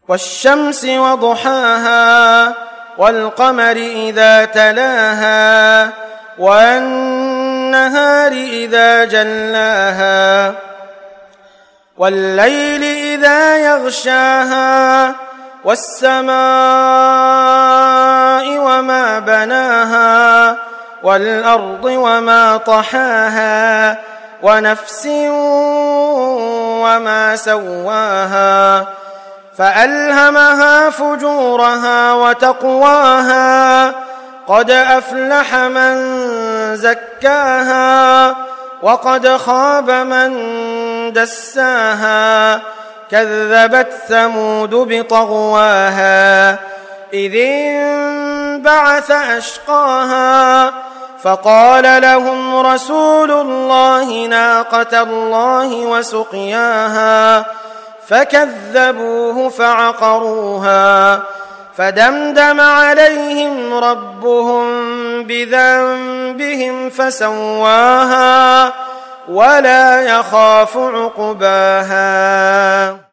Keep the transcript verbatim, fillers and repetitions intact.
والشمس وضحاها والقمر إذا تلاها والنهار إذا جلاها والليل إذا يغشاها والسماء وما بناها والأرض وما طحاها ونفس وما سواها فألهمها فجورها وتقواها قد أفلح من زكاها وقد خاب من دساها كذبت ثمود بطغواها إذ انبعث أشقاها فقال لهم رسول الله ناقة الله وسقياها فكذبوه فعقروها فدمدم عليهم ربهم بذنبهم فسواها ولا يخاف عقباها.